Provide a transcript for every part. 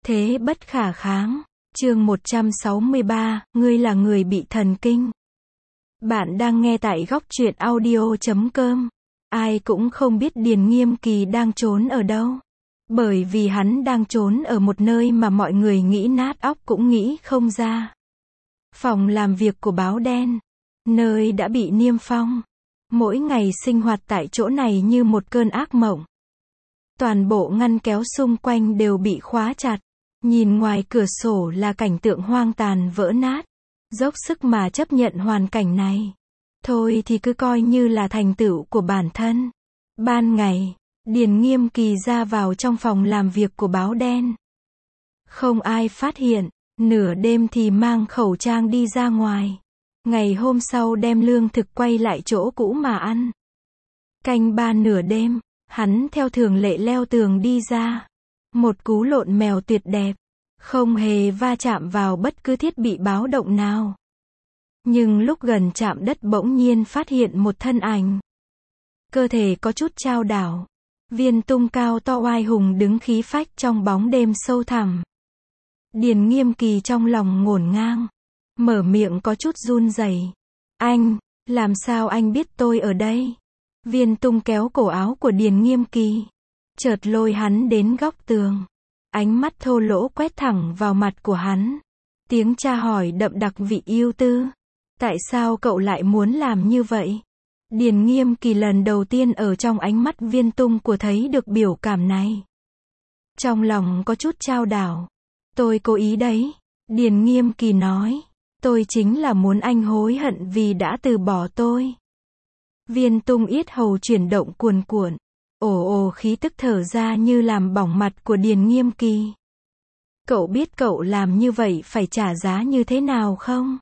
Thế bất khả kháng. Chương 163, ngươi là người bị thần kinh. Bạn đang nghe tại góc truyện audio.com. Ai cũng không biết Điền Nghiêm Kỳ đang trốn ở đâu. Bởi vì hắn đang trốn ở một nơi mà mọi người nghĩ nát óc cũng nghĩ không ra. Phòng làm việc của báo đen. Nơi đã bị niêm phong. Mỗi ngày sinh hoạt tại chỗ này như một cơn ác mộng. Toàn bộ ngăn kéo xung quanh đều bị khóa chặt. Nhìn ngoài cửa sổ là cảnh tượng hoang tàn vỡ nát. Dốc sức mà chấp nhận hoàn cảnh này. Thôi thì cứ coi như là thành tựu của bản thân. Ban ngày, Điền Nghiêm Kỳ ra vào trong phòng làm việc của báo đen. Không ai phát hiện, nửa đêm thì mang khẩu trang đi ra ngoài. Ngày hôm sau đem lương thực quay lại chỗ cũ mà ăn. Canh ba nửa đêm, hắn theo thường lệ leo tường đi ra. Một cú lộn mèo tuyệt đẹp, không hề va chạm vào bất cứ thiết bị báo động nào. Nhưng lúc gần chạm đất bỗng nhiên phát hiện một thân ảnh. Cơ thể có chút chao đảo. Viên Tung cao to oai hùng đứng khí phách trong bóng đêm sâu thẳm. Điền Nghiêm Kỳ trong lòng ngổn ngang. Mở miệng có chút run rẩy. Anh, làm sao anh biết tôi ở đây? Viên Tung kéo cổ áo của Điền Nghiêm Kỳ. Chợt lôi hắn đến góc tường. Ánh mắt thô lỗ quét thẳng vào mặt của hắn. Tiếng tra hỏi đậm đặc vị ưu tư. Tại sao cậu lại muốn làm như vậy? Điền Nghiêm Kỳ lần đầu tiên ở trong ánh mắt Viên Tung của thấy được biểu cảm này. Trong lòng có chút chao đảo. Tôi cố ý đấy. Điền Nghiêm Kỳ nói. Tôi chính là muốn anh hối hận vì đã từ bỏ tôi. Viên Tung yết hầu chuyển động cuồn cuộn. Ồ khí tức thở ra như làm bỏng mặt của Điền Nghiêm Kỳ. Cậu biết cậu làm như vậy phải trả giá như thế nào không?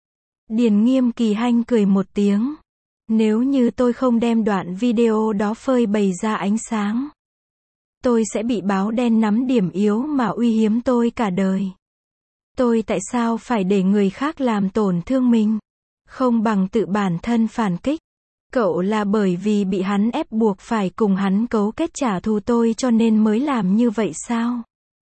Điền Nghiêm Kỳ hanh cười một tiếng. Nếu như tôi không đem đoạn video đó phơi bày ra ánh sáng, tôi sẽ bị báo đen nắm điểm yếu mà uy hiếp tôi cả đời. Tôi tại sao phải để người khác làm tổn thương mình? Không bằng tự bản thân phản kích. Cậu là bởi vì bị hắn ép buộc phải cùng hắn cấu kết trả thù tôi cho nên mới làm như vậy sao?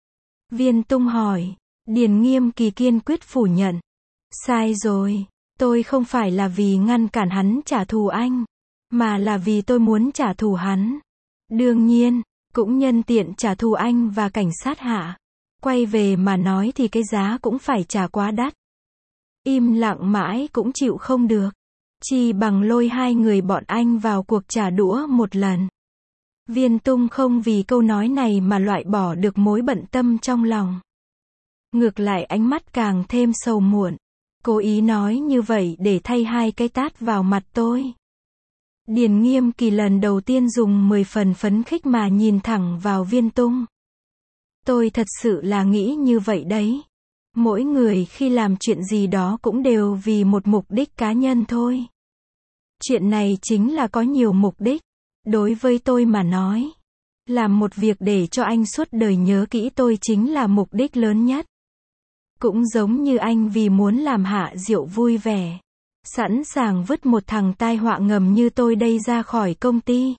Viên Tung hỏi. Điền Nghiêm Kỳ kiên quyết phủ nhận. Sai rồi. Tôi không phải là vì ngăn cản hắn trả thù anh, mà là vì tôi muốn trả thù hắn. Đương nhiên, cũng nhân tiện trả thù anh và cảnh sát hạ. Quay về mà nói thì cái giá cũng phải trả quá đắt. Im lặng mãi cũng chịu không được. Chỉ bằng lôi hai người bọn anh vào cuộc trả đũa một lần. Viên Tung không vì câu nói này mà loại bỏ được mối bận tâm trong lòng. Ngược lại ánh mắt càng thêm sầu muộn. Cố ý nói như vậy để thay hai cái tát vào mặt tôi. Điền Nghiêm Kỳ lần đầu tiên dùng 10 phần phấn khích mà nhìn thẳng vào Viên Tung. Tôi thật sự là nghĩ như vậy đấy. Mỗi người khi làm chuyện gì đó cũng đều vì một mục đích cá nhân thôi. Chuyện này chính là có nhiều mục đích. Đối với tôi mà nói, làm một việc để cho anh suốt đời nhớ kỹ tôi chính là mục đích lớn nhất. Cũng giống như anh vì muốn làm Hạ Diệu vui vẻ, sẵn sàng vứt một thằng tai họa ngầm như tôi đây ra khỏi công ty.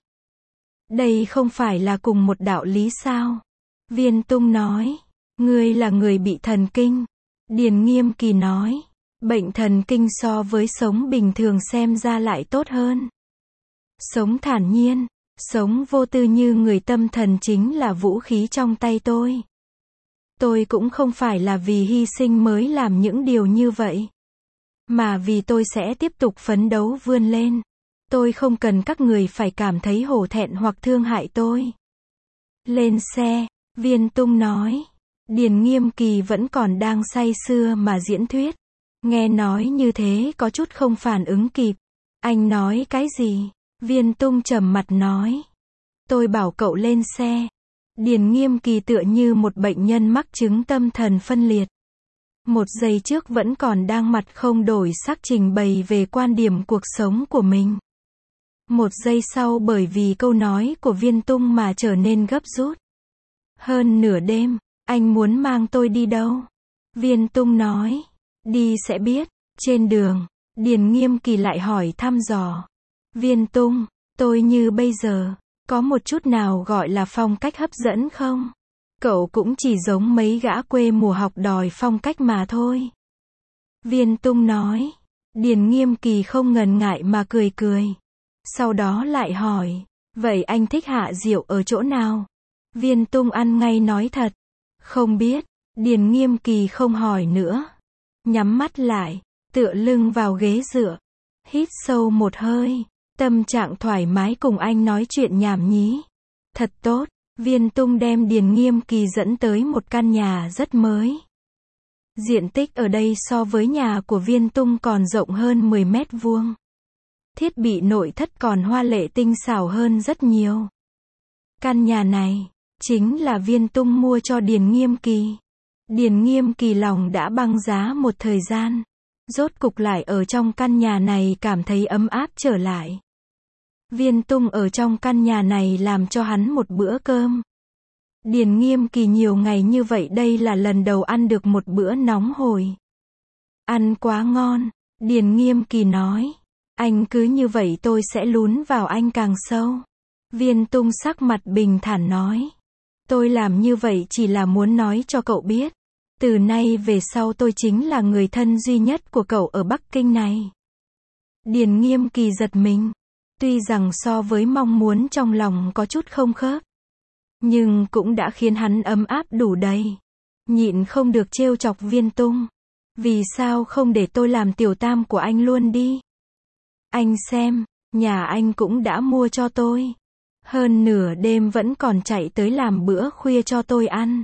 Đây không phải là cùng một đạo lý sao? Viên Tung nói. Ngươi là người bị thần kinh. Điền Nghiêm Kỳ nói. Bệnh thần kinh so với sống bình thường xem ra lại tốt hơn. Sống thản nhiên, sống vô tư như người tâm thần chính là vũ khí trong tay tôi. Tôi cũng không phải là vì hy sinh mới làm những điều như vậy, mà vì tôi sẽ tiếp tục phấn đấu vươn lên. Tôi không cần các người phải cảm thấy hổ thẹn hoặc thương hại tôi. Lên xe, Viên Tung nói. Điền Nghiêm Kỳ vẫn còn đang say sưa mà diễn thuyết. Nghe nói như thế có chút không phản ứng kịp. Anh nói cái gì? Viên Tung trầm mặt nói. Tôi bảo cậu lên xe. Điền Nghiêm Kỳ tựa như một bệnh nhân mắc chứng tâm thần phân liệt. Một giây trước vẫn còn đang mặt không đổi sắc trình bày về quan điểm cuộc sống của mình. Một giây sau bởi vì câu nói của Viên Tung mà trở nên gấp rút. Hơn nửa đêm, anh muốn mang tôi đi đâu? Viên Tung nói. Đi sẽ biết. Trên đường, Điền Nghiêm Kỳ lại hỏi thăm dò. Viên Tung, tôi như bây giờ, có một chút nào gọi là phong cách hấp dẫn không? Cậu cũng chỉ giống mấy gã quê mùa học đòi phong cách mà thôi. Viên Tung nói. Điền Nghiêm Kỳ không ngần ngại mà cười cười. Sau đó lại hỏi, vậy anh thích Hạ Diệu ở chỗ nào? Viên Tung ăn ngay nói thật. Không biết. Điền Nghiêm Kỳ không hỏi nữa. Nhắm mắt lại, tựa lưng vào ghế dựa. Hít sâu một hơi. Tâm trạng thoải mái cùng anh nói chuyện nhảm nhí. Thật tốt. Viên Tung đem Điền Nghiêm Kỳ dẫn tới một căn nhà rất mới. Diện tích ở đây so với nhà của Viên Tung còn rộng hơn 10 mét vuông. Thiết bị nội thất còn hoa lệ tinh xảo hơn rất nhiều. Căn nhà này chính là Viên Tung mua cho Điền Nghiêm Kỳ. Điền Nghiêm Kỳ lòng đã băng giá một thời gian. Rốt cục lại ở trong căn nhà này cảm thấy ấm áp trở lại. Viên Tung ở trong căn nhà này làm cho hắn một bữa cơm. Điền Nghiêm Kỳ nhiều ngày như vậy đây là lần đầu ăn được một bữa nóng hổi. Ăn quá ngon, Điền Nghiêm Kỳ nói. Anh cứ như vậy tôi sẽ lún vào anh càng sâu. Viên Tung sắc mặt bình thản nói. Tôi làm như vậy chỉ là muốn nói cho cậu biết. Từ nay về sau tôi chính là người thân duy nhất của cậu ở Bắc Kinh này. Điền Nghiêm Kỳ giật mình. Tuy rằng so với mong muốn trong lòng có chút không khớp. Nhưng cũng đã khiến hắn ấm áp đủ đầy. Nhịn không được trêu chọc Viên Tung. Vì sao không để tôi làm tiểu tam của anh luôn đi? Anh xem, nhà anh cũng đã mua cho tôi. Hơn nửa đêm vẫn còn chạy tới làm bữa khuya cho tôi ăn.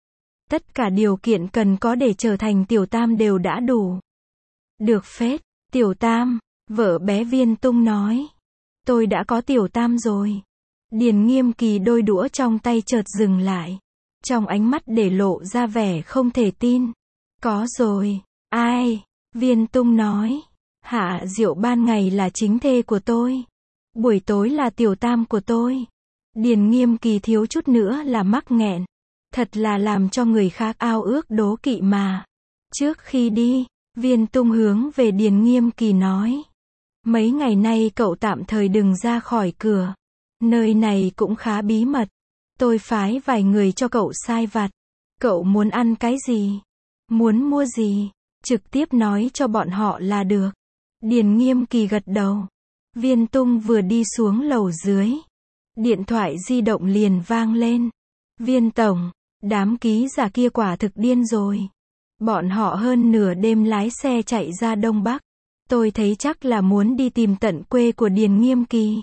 Tất cả điều kiện cần có để trở thành tiểu tam đều đã đủ. Được phết, tiểu tam, vợ bé Viên Tung nói. Tôi đã có tiểu tam rồi. Điền Nghiêm Kỳ đôi đũa trong tay chợt dừng lại. Trong ánh mắt để lộ ra vẻ không thể tin. Có rồi. Ai? Viên Tung nói. Hạ Diệu ban ngày là chính thê của tôi. Buổi tối là tiểu tam của tôi. Điền Nghiêm Kỳ thiếu chút nữa là mắc nghẹn. Thật là làm cho người khác ao ước đố kỵ mà. Trước khi đi, Viên Tung hướng về Điền Nghiêm Kỳ nói. Mấy ngày nay cậu tạm thời đừng ra khỏi cửa. Nơi này cũng khá bí mật. Tôi phái vài người cho cậu sai vặt. Cậu muốn ăn cái gì? Muốn mua gì? Trực tiếp nói cho bọn họ là được. Điền Nghiêm Kỳ gật đầu. Viên Tung vừa đi xuống lầu dưới. Điện thoại di động liền vang lên. Viên tổng, đám ký giả kia quả thực điên rồi. Bọn họ hơn nửa đêm lái xe chạy ra Đông Bắc. Tôi thấy chắc là muốn đi tìm tận quê của Điền Nghiêm Kỳ.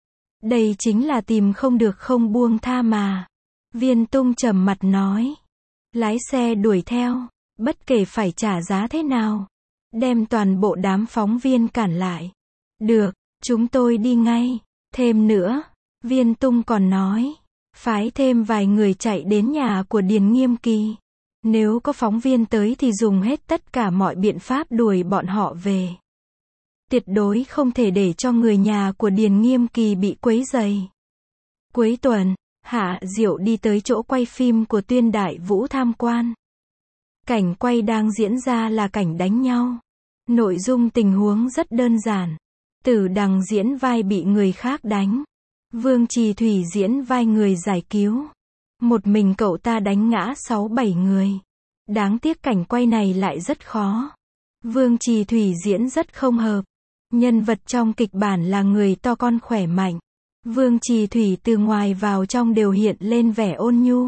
Đây chính là tìm không được không buông tha mà. Viên Tung trầm mặt nói. Lái xe đuổi theo, bất kể phải trả giá thế nào. Đem toàn bộ đám phóng viên cản lại. Được, chúng tôi đi ngay. Thêm nữa, Viên Tung còn nói. Phái thêm vài người chạy đến nhà của Điền Nghiêm Kỳ. Nếu có phóng viên tới thì dùng hết tất cả mọi biện pháp đuổi bọn họ về. Tuyệt đối không thể để cho người nhà của Điền Nghiêm Kỳ bị quấy rầy. Cuối tuần, Hạ Diệu đi tới chỗ quay phim của Tuyên Đại Vũ tham quan. Cảnh quay đang diễn ra là cảnh đánh nhau. Nội dung tình huống rất đơn giản. Tử Đằng diễn vai bị người khác đánh. Vương Trì Thủy diễn vai người giải cứu. Một mình cậu ta đánh ngã 6-7 người. Đáng tiếc cảnh quay này lại rất khó. Vương Trì Thủy diễn rất không hợp. Nhân vật trong kịch bản là người to con khỏe mạnh. Vương Trì Thủy từ ngoài vào trong đều hiện lên vẻ ôn nhu.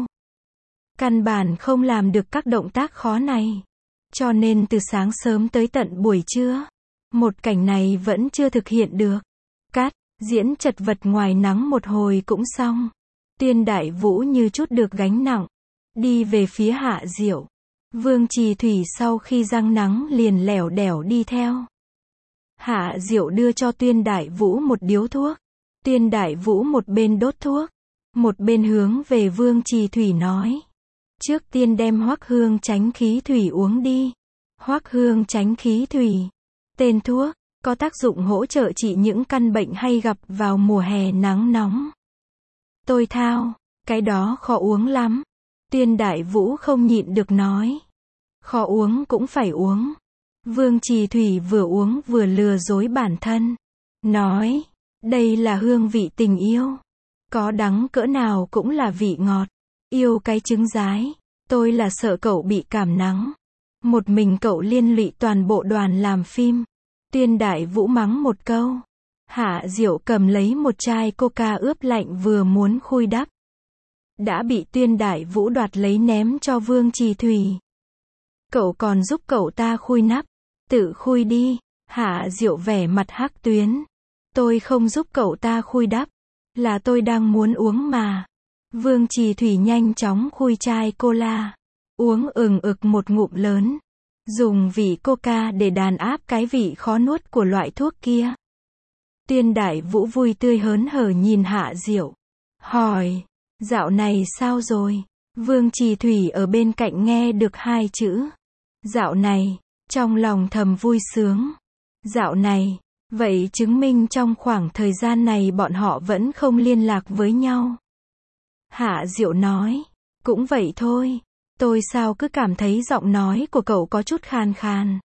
Căn bản không làm được các động tác khó này. Cho nên từ sáng sớm tới tận buổi trưa, một cảnh này vẫn chưa thực hiện được. Cắt, diễn chật vật ngoài nắng một hồi cũng xong. Tuyên Đại Vũ như chút được gánh nặng. Đi về phía Hạ Diệu. Vương Trì Thủy sau khi răng nắng liền lẻo đẻo đi theo. Hạ Diệu đưa cho Tuyên Đại Vũ một điếu thuốc. Tuyên Đại Vũ một bên đốt thuốc, một bên hướng về Vương Trì Thủy nói. Trước tiên đem Hoắc Hương Chánh Khí Thủy uống đi. Hoắc Hương Chánh Khí Thủy. Tên thuốc, có tác dụng hỗ trợ trị những căn bệnh hay gặp vào mùa hè nắng nóng. Tôi thao, cái đó khó uống lắm. Tuyên Đại Vũ không nhịn được nói. Khó uống cũng phải uống. Vương Trì Thủy vừa uống vừa lừa dối bản thân. Nói, đây là hương vị tình yêu. Có đắng cỡ nào cũng là vị ngọt. Yêu cái trứng rái. Tôi là sợ cậu bị cảm nắng. Một mình cậu liên lụy toàn bộ đoàn làm phim. Tuyên Đại Vũ mắng một câu. Hạ Diệu cầm lấy một chai coca ướp lạnh vừa muốn khui đắp. Đã bị Tuyên Đại Vũ đoạt lấy ném cho Vương Trì Thủy. Cậu còn giúp cậu ta khui nắp. Tự khui đi. Hạ Diệu vẻ mặt hắc tuyến. Tôi không giúp cậu ta khui đắp. Là tôi đang muốn uống mà. Vương Trì Thủy nhanh chóng khui chai cola. Uống ừng ực một ngụm lớn. Dùng vị coca để đàn áp cái vị khó nuốt của loại thuốc kia. Tuyên Đại Vũ vui tươi hớn hở nhìn Hạ Diệu. Hỏi, dạo này sao rồi? Vương Trì Thủy ở bên cạnh nghe được hai chữ. Dạo này, trong lòng thầm vui sướng. Dạo này, vậy chứng minh trong khoảng thời gian này bọn họ vẫn không liên lạc với nhau. Hạ Diệu nói, cũng vậy thôi. Tôi sao cứ cảm thấy giọng nói của cậu có chút khàn khàn.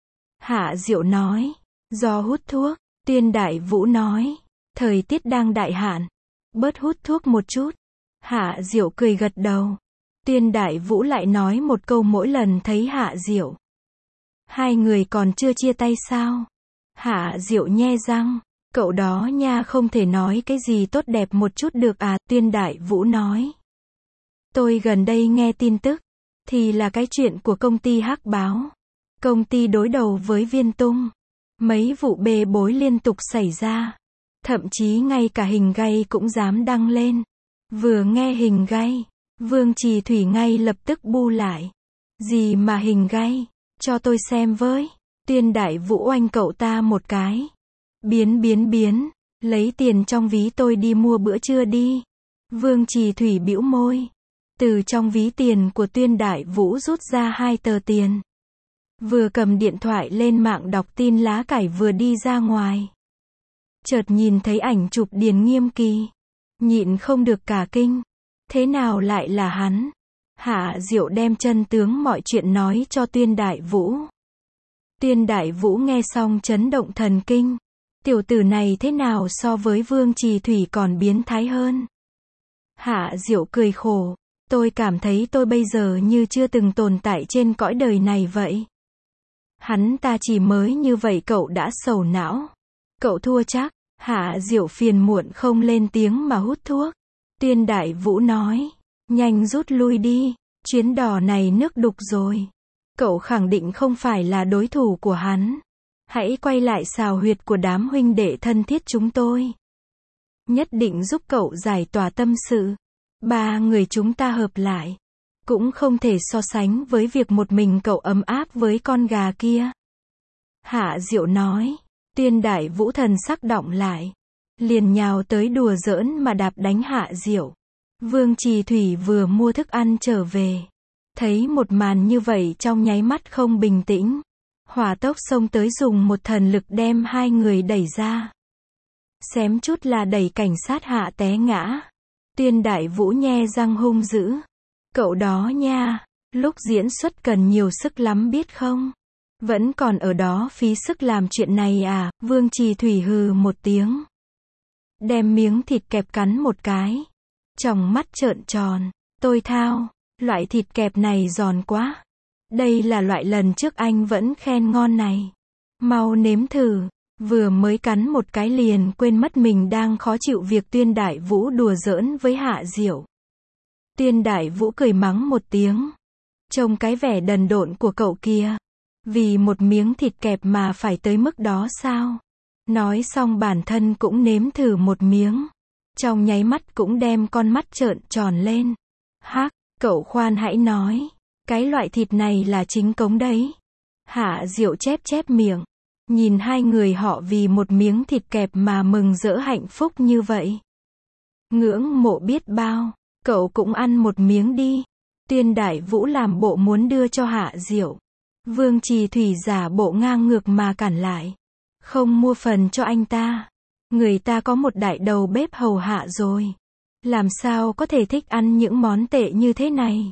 Hạ Diệu nói, do hút thuốc. Tuyên Đại Vũ nói, thời tiết đang đại hạn. Bớt hút thuốc một chút. Hạ Diệu cười gật đầu. Tuyên Đại Vũ lại nói một câu mỗi lần thấy Hạ Diệu. Hai người còn chưa chia tay sao? Hạ Diệu nhe răng. Cậu đó nha không thể nói cái gì tốt đẹp một chút được à? Tuyên Đại Vũ nói. Tôi gần đây nghe tin tức. Thì là cái chuyện của công ty Hắc Báo. Công ty đối đầu với Viên Tung. Mấy vụ bê bối liên tục xảy ra. Thậm chí ngay cả hình gay cũng dám đăng lên. Vừa nghe hình gay, Vương Trì Thủy ngay lập tức bu lại. Gì mà hình gay? Cho tôi xem với. Tuyên Đại Vũ oanh cậu ta một cái. Biến. Lấy tiền trong ví tôi đi mua bữa trưa đi. Vương Trì Thủy bĩu môi. Từ trong ví tiền của Tuyên Đại Vũ rút ra 2 tờ tiền. Vừa cầm điện thoại lên mạng đọc tin lá cải vừa đi ra ngoài. Chợt nhìn thấy ảnh chụp Điền Nghiêm Kỳ. Nhịn không được cả kinh. Thế nào lại là hắn? Hạ Diệu đem chân tướng mọi chuyện nói cho Tuyên Đại Vũ. Tuyên Đại Vũ nghe xong chấn động thần kinh. Tiểu tử này thế nào so với Vương Trì Thủy còn biến thái hơn? Hạ Diệu cười khổ. Tôi cảm thấy tôi bây giờ như chưa từng tồn tại trên cõi đời này vậy. Hắn ta chỉ mới như vậy cậu đã sầu não. Cậu thua chắc. Hạ Diệu phiền muộn không lên tiếng mà hút thuốc. Tuyên Đại Vũ nói. Nhanh rút lui đi. Chuyến đò này nước đục rồi. Cậu khẳng định không phải là đối thủ của hắn. Hãy quay lại xào huyệt của đám huynh đệ thân thiết chúng tôi. Nhất định giúp cậu giải tỏa tâm sự. 3 người chúng ta hợp lại. Cũng không thể so sánh với việc một mình cậu ấm áp với con gà kia. Hạ Diệu nói. Tuyên Đại Vũ thần sắc đọng lại. Liền nhào tới đùa giỡn mà đạp đánh Hạ Diệu. Vương Trì Thủy vừa mua thức ăn trở về. Thấy một màn như vậy trong nháy mắt không bình tĩnh. Hỏa tốc xông tới dùng một thần lực đem hai người đẩy ra. Xém chút là đẩy cảnh sát Hạ té ngã. Tuyên Đại Vũ nhe răng hung dữ. Cậu đó nha, lúc diễn xuất cần nhiều sức lắm biết không? Vẫn còn ở đó phí sức làm chuyện này à? Vương Trì Thủy hừ một tiếng. Đem miếng thịt kẹp cắn một cái. Tròng mắt trợn tròn. Tôi thao, loại thịt kẹp này giòn quá. Đây là loại lần trước anh vẫn khen ngon này. Mau nếm thử. Vừa mới cắn một cái liền quên mất mình đang khó chịu việc Tuyên Đại Vũ đùa giỡn với Hạ Diệu. Tuyên Đại Vũ cười mắng một tiếng. Trông cái vẻ đần độn của cậu kia. Vì một miếng thịt kẹp mà phải tới mức đó sao? Nói xong bản thân cũng nếm thử một miếng. Trong nháy mắt cũng đem con mắt trợn tròn lên. Hắc, cậu khoan hãy nói. Cái loại thịt này là chính cống đấy. Hạ Diệu chép miệng. Nhìn hai người họ vì một miếng thịt kẹp mà mừng rỡ hạnh phúc như vậy. Ngưỡng mộ biết bao. Cậu cũng ăn một miếng đi. Tuyên Đại Vũ làm bộ muốn đưa cho Hạ Diệu. Vương Trì Thủy giả bộ ngang ngược mà cản lại. Không mua phần cho anh ta. Người ta có một đại đầu bếp hầu hạ rồi. Làm sao có thể thích ăn những món tệ như thế này.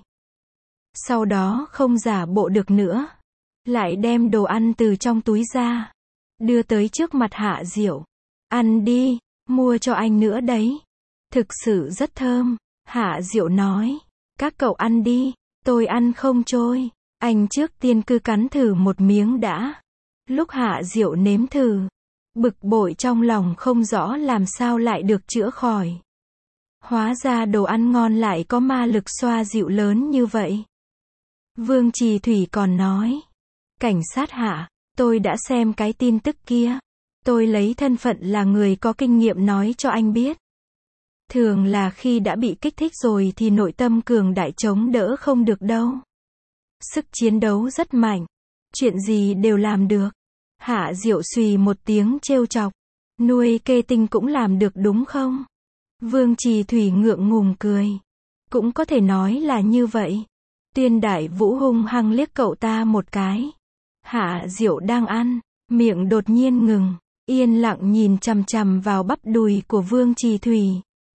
Sau đó không giả bộ được nữa. Lại đem đồ ăn từ trong túi ra. Đưa tới trước mặt Hạ Diệu. Ăn đi, mua cho anh nữa đấy. Thực sự rất thơm. Hạ Diệu nói. Các cậu ăn đi, tôi ăn không trôi. Anh trước tiên cứ cắn thử một miếng đã. Lúc Hạ Diệu nếm thử, bực bội trong lòng không rõ làm sao lại được chữa khỏi. Hóa ra đồ ăn ngon lại có ma lực xoa dịu lớn như vậy. Vương Trì Thủy còn nói, cảnh sát Hạ, tôi đã xem cái tin tức kia. Tôi lấy thân phận là người có kinh nghiệm nói cho anh biết. Thường là khi đã bị kích thích rồi thì nội tâm cường đại chống đỡ không được đâu. Sức chiến đấu rất mạnh. Chuyện gì đều làm được. Hạ Diệu xùy một tiếng trêu chọc. Nuôi kê tinh cũng làm được đúng không? Vương Trì Thủy ngượng ngùng cười. Cũng có thể nói là như vậy. Tuyên Đại Vũ hung hăng liếc cậu ta một cái. Hạ Diệu đang ăn, miệng đột nhiên ngừng, yên lặng nhìn chằm chằm vào bắp đùi của Vương Trì Thủy.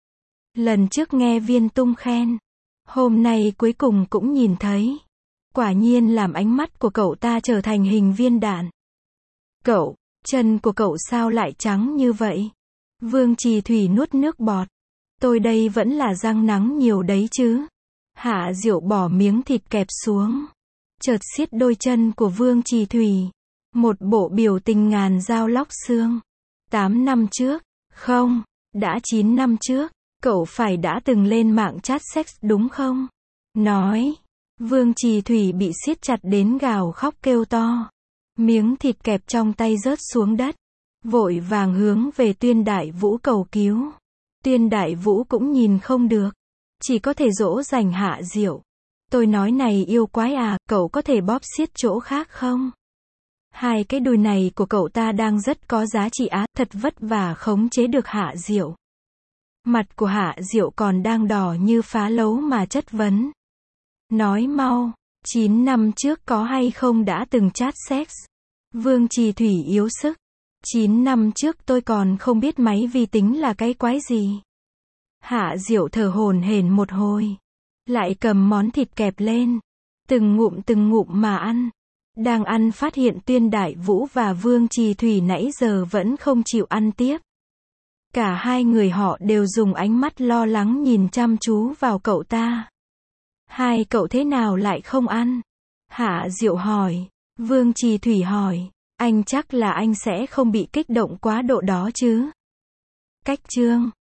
Lần trước nghe Viên Tung khen, hôm nay cuối cùng cũng nhìn thấy. Quả nhiên làm ánh mắt của cậu ta trở thành hình viên đạn. Cậu, chân của cậu sao lại trắng như vậy? Vương Trì Thủy nuốt nước bọt. Tôi đây vẫn là răng nắng nhiều đấy chứ. Hạ Diệu bỏ miếng thịt kẹp xuống. Chợt siết đôi chân của Vương Trì Thủy. Một bộ biểu tình ngàn dao lóc xương. 8 năm trước, không, đã 9 năm trước, cậu phải đã từng lên mạng chat sex đúng không? Nói. Vương Trì Thủy bị siết chặt đến gào khóc kêu to. Miếng thịt kẹp trong tay rớt xuống đất. Vội vàng hướng về Tuyên Đại Vũ cầu cứu. Tuyên Đại Vũ cũng nhìn không được. Chỉ có thể dỗ dành Hạ Diệu. Tôi nói này yêu quái à, cậu có thể bóp siết chỗ khác không? Hai cái đùi này của cậu ta đang rất có giá trị á, thật vất vả khống chế được Hạ Diệu. Mặt của Hạ Diệu còn đang đỏ như phá lấu mà chất vấn. Nói mau, 9 năm trước có hay không đã từng chat sex? Vương Trì Thủy yếu sức. 9 năm trước tôi còn không biết máy vi tính là cái quái gì. Hạ Diệu thở hổn hển một hồi. Lại cầm món thịt kẹp lên. Từng ngụm mà ăn. Đang ăn phát hiện Tuyên Đại Vũ và Vương Trì Thủy nãy giờ vẫn không chịu ăn tiếp. Cả hai người họ đều dùng ánh mắt lo lắng nhìn chăm chú vào cậu ta. Hai cậu thế nào lại không ăn? Hạ Diệu hỏi. Vương Trì Thủy hỏi. Anh chắc là anh sẽ không bị kích động quá độ đó chứ? Cách chương